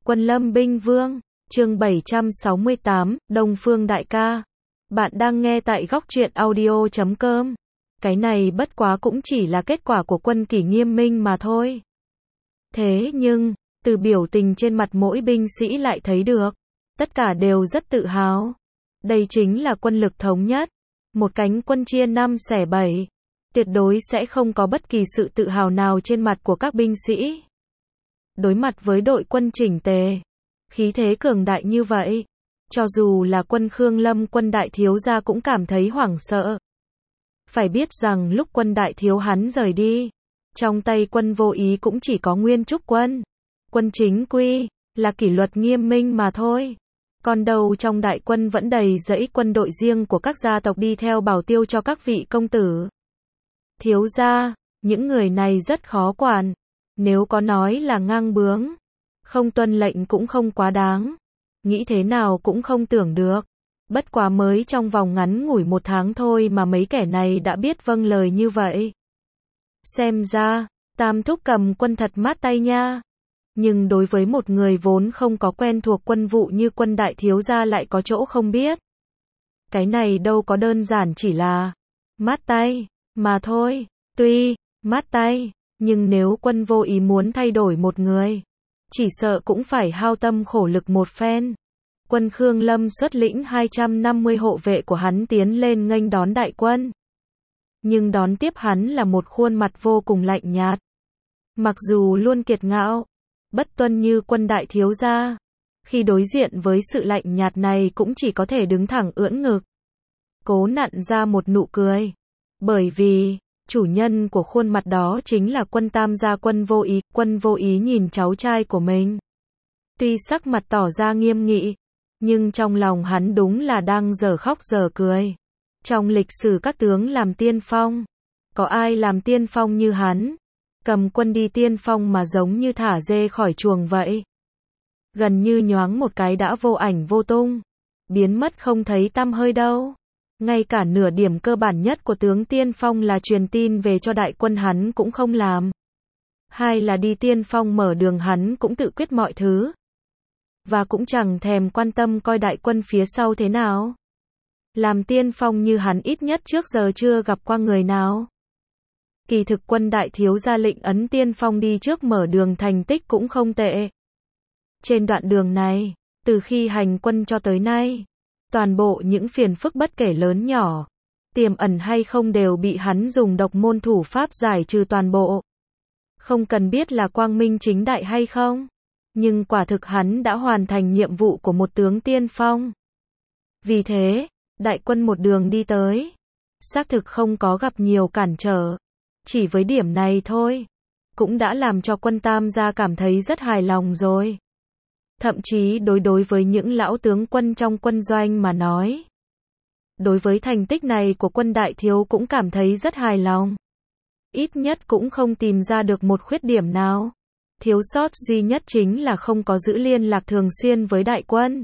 Quân Lâm Binh Vương, chương 768, Đông Phương đại ca. Bạn đang nghe tại góc truyện audio.com. Cái này bất quá cũng chỉ là kết quả của quân kỷ nghiêm minh mà thôi. Thế nhưng, từ biểu tình trên mặt mỗi binh sĩ lại thấy được, tất cả đều rất tự hào. Đây chính là quân lực thống nhất, một cánh quân chia 5 xẻ 7. Tuyệt đối sẽ không có bất kỳ sự tự hào nào trên mặt của các binh sĩ. Đối mặt với đội quân chỉnh tề, khí thế cường đại như vậy, cho dù là quân Khương Lâm quân đại thiếu gia cũng cảm thấy hoảng sợ. Phải biết rằng lúc quân đại thiếu hắn rời đi, trong tay quân Vô Ý cũng chỉ có Nguyên Trúc quân. Quân chính quy, là kỷ luật nghiêm minh mà thôi. Còn đâu trong đại quân vẫn đầy dẫy quân đội riêng của các gia tộc đi theo bảo tiêu cho các vị công tử. Thiếu gia, những người này rất khó quản. Nếu có nói là ngang bướng, không tuân lệnh cũng không quá đáng. Nghĩ thế nào cũng không tưởng được. Bất quá mới trong vòng ngắn ngủi 1 tháng thôi mà mấy kẻ này đã biết vâng lời như vậy. Xem ra, Tam thúc cầm quân thật mát tay nha. Nhưng đối với một người vốn không có quen thuộc quân vụ như quân đại thiếu gia lại có chỗ không biết. Cái này đâu có đơn giản chỉ là mát tay mà thôi. Tuy mát tay, nhưng nếu quân Vô Ý muốn thay đổi một người, chỉ sợ cũng phải hao tâm khổ lực một phen. Quân Khương Lâm xuất lĩnh 250 hộ vệ của hắn tiến lên nghênh đón đại quân. Nhưng đón tiếp hắn là một khuôn mặt vô cùng lạnh nhạt. Mặc dù luôn kiệt ngạo, bất tuân như quân đại thiếu gia, khi đối diện với sự lạnh nhạt này cũng chỉ có thể đứng thẳng ưỡn ngực, cố nặn ra một nụ cười. Bởi vì chủ nhân của khuôn mặt đó chính là quân Tam gia quân Vô Ý. Quân Vô Ý nhìn cháu trai của mình, tuy sắc mặt tỏ ra nghiêm nghị, nhưng trong lòng hắn đúng là đang dở khóc dở cười. Trong lịch sử các tướng làm tiên phong, có ai làm tiên phong như hắn? Cầm quân đi tiên phong mà giống như thả dê khỏi chuồng vậy. Gần như nhoáng một cái đã vô ảnh vô tung, biến mất không thấy tăm hơi đâu. Ngay cả nửa điểm cơ bản nhất của tướng tiên phong là truyền tin về cho đại quân hắn cũng không làm. Hai là đi tiên phong mở đường hắn cũng tự quyết mọi thứ. Và cũng chẳng thèm quan tâm coi đại quân phía sau thế nào. Làm tiên phong như hắn ít nhất trước giờ chưa gặp qua người nào. Kỳ thực quân đại thiếu gia lệnh ấn tiên phong đi trước mở đường thành tích cũng không tệ. Trên đoạn đường này, từ khi hành quân cho tới nay, toàn bộ những phiền phức bất kể lớn nhỏ, tiềm ẩn hay không đều bị hắn dùng độc môn thủ pháp giải trừ toàn bộ. Không cần biết là quang minh chính đại hay không, nhưng quả thực hắn đã hoàn thành nhiệm vụ của một tướng tiên phong. Vì thế, đại quân một đường đi tới, xác thực không có gặp nhiều cản trở. Chỉ với điểm này thôi, cũng đã làm cho quân Tam gia cảm thấy rất hài lòng rồi. Thậm chí đối với những lão tướng quân trong quân doanh mà nói, đối với thành tích này của quân đại thiếu cũng cảm thấy rất hài lòng. Ít nhất cũng không tìm ra được một khuyết điểm nào. Thiếu sót duy nhất chính là không có giữ liên lạc thường xuyên với đại quân.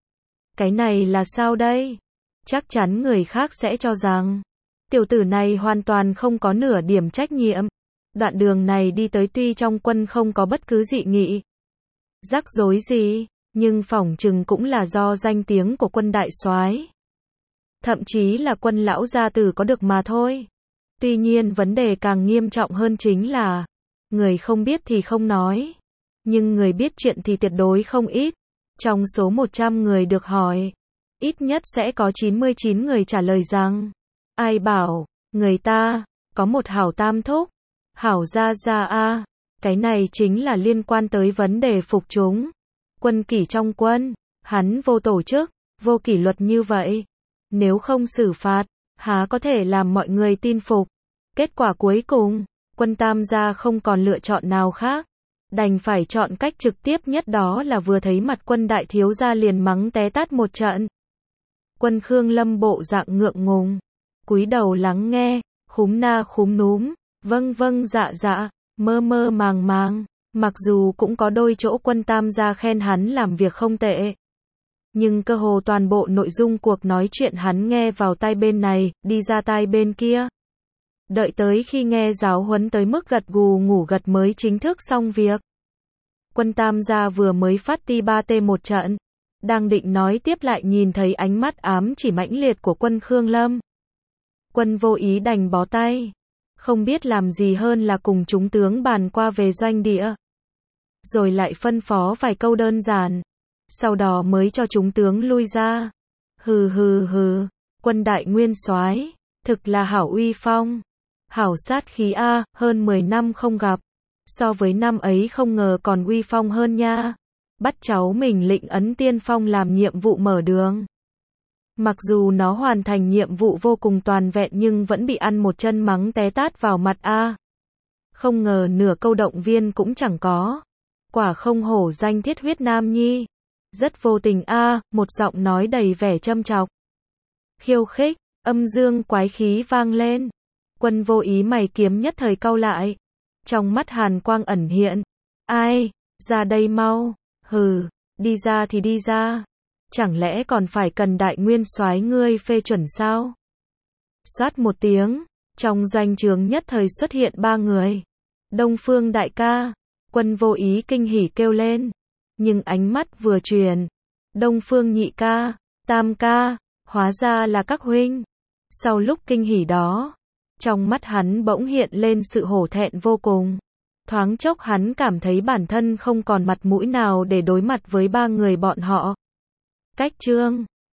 Cái này là sao đây? Chắc chắn người khác sẽ cho rằng tiểu tử này hoàn toàn không có nửa điểm trách nhiệm. Đoạn đường này đi tới tuy trong quân không có bất cứ dị nghị, rắc rối gì, nhưng phỏng chừng cũng là do danh tiếng của quân đại soái, thậm chí là quân lão gia tử có được mà thôi. Tuy nhiên vấn đề càng nghiêm trọng hơn chính là, người không biết thì không nói, nhưng người biết chuyện thì tuyệt đối không ít. Trong số 100 người được hỏi, ít nhất sẽ có 99 người trả lời rằng, ai bảo, người ta, có một hảo tam thúc, hảo gia gia a. Cái này chính là liên quan tới vấn đề phục chúng. Quân kỷ trong quân, hắn vô tổ chức, vô kỷ luật như vậy. Nếu không xử phạt, há có thể làm mọi người tin phục. Kết quả cuối cùng, quân Tam gia không còn lựa chọn nào khác. Đành phải chọn cách trực tiếp nhất, đó là vừa thấy mặt quân đại thiếu gia liền mắng té tát một trận. Quân Khương Lâm bộ dạng ngượng ngùng, cúi đầu lắng nghe, khúm na khúm núm, vâng vâng dạ dạ, mơ mơ màng màng. Mặc dù cũng có đôi chỗ quân Tam gia khen hắn làm việc không tệ, nhưng cơ hồ toàn bộ nội dung cuộc nói chuyện hắn nghe vào tai bên này, đi ra tai bên kia. Đợi tới khi nghe giáo huấn tới mức gật gù ngủ gật mới chính thức xong việc. Quân Tam gia vừa mới phát ti 3T một trận. Đang định nói tiếp lại nhìn thấy ánh mắt ám chỉ mãnh liệt của quân Khương Lâm. Quân Vô Ý đành bó tay. Không biết làm gì hơn là cùng chúng tướng bàn qua về doanh địa. Rồi lại phân phó vài câu đơn giản. Sau đó mới cho chúng tướng lui ra. Hừ hừ hừ, quân Đại Nguyên soái, thực là hảo uy phong. Hảo sát khí a, hơn 10 năm không gặp. So với năm ấy không ngờ còn uy phong hơn nha. Bắt cháu mình lĩnh ấn tiên phong làm nhiệm vụ mở đường. Mặc dù nó hoàn thành nhiệm vụ vô cùng toàn vẹn nhưng vẫn bị ăn một chân mắng té tát vào mặt a. Không ngờ nửa câu động viên cũng chẳng có. Quả không hổ danh thiết huyết nam nhi. Rất vô tình a, một giọng nói đầy vẻ châm chọc. Khiêu khích, âm dương quái khí vang lên. Quân Vô Ý mày kiếm nhất thời cau lại. Trong mắt hàn quang ẩn hiện. Ai, ra đây mau. Hừ, đi ra thì đi ra. Chẳng lẽ còn phải cần Đại Nguyên soái ngươi phê chuẩn sao? Xoát một tiếng, trong doanh trướng nhất thời xuất hiện 3 người. Đông Phương đại ca, Quân Vô Ý kinh hỉ kêu lên. Nhưng ánh mắt vừa truyền. Đông Phương nhị ca, Tam ca, hóa ra là các huynh. Sau lúc kinh hỉ đó, trong mắt hắn bỗng hiện lên sự hổ thẹn vô cùng. Thoáng chốc hắn cảm thấy bản thân không còn mặt mũi nào để đối mặt với 3 người bọn họ. Cách chương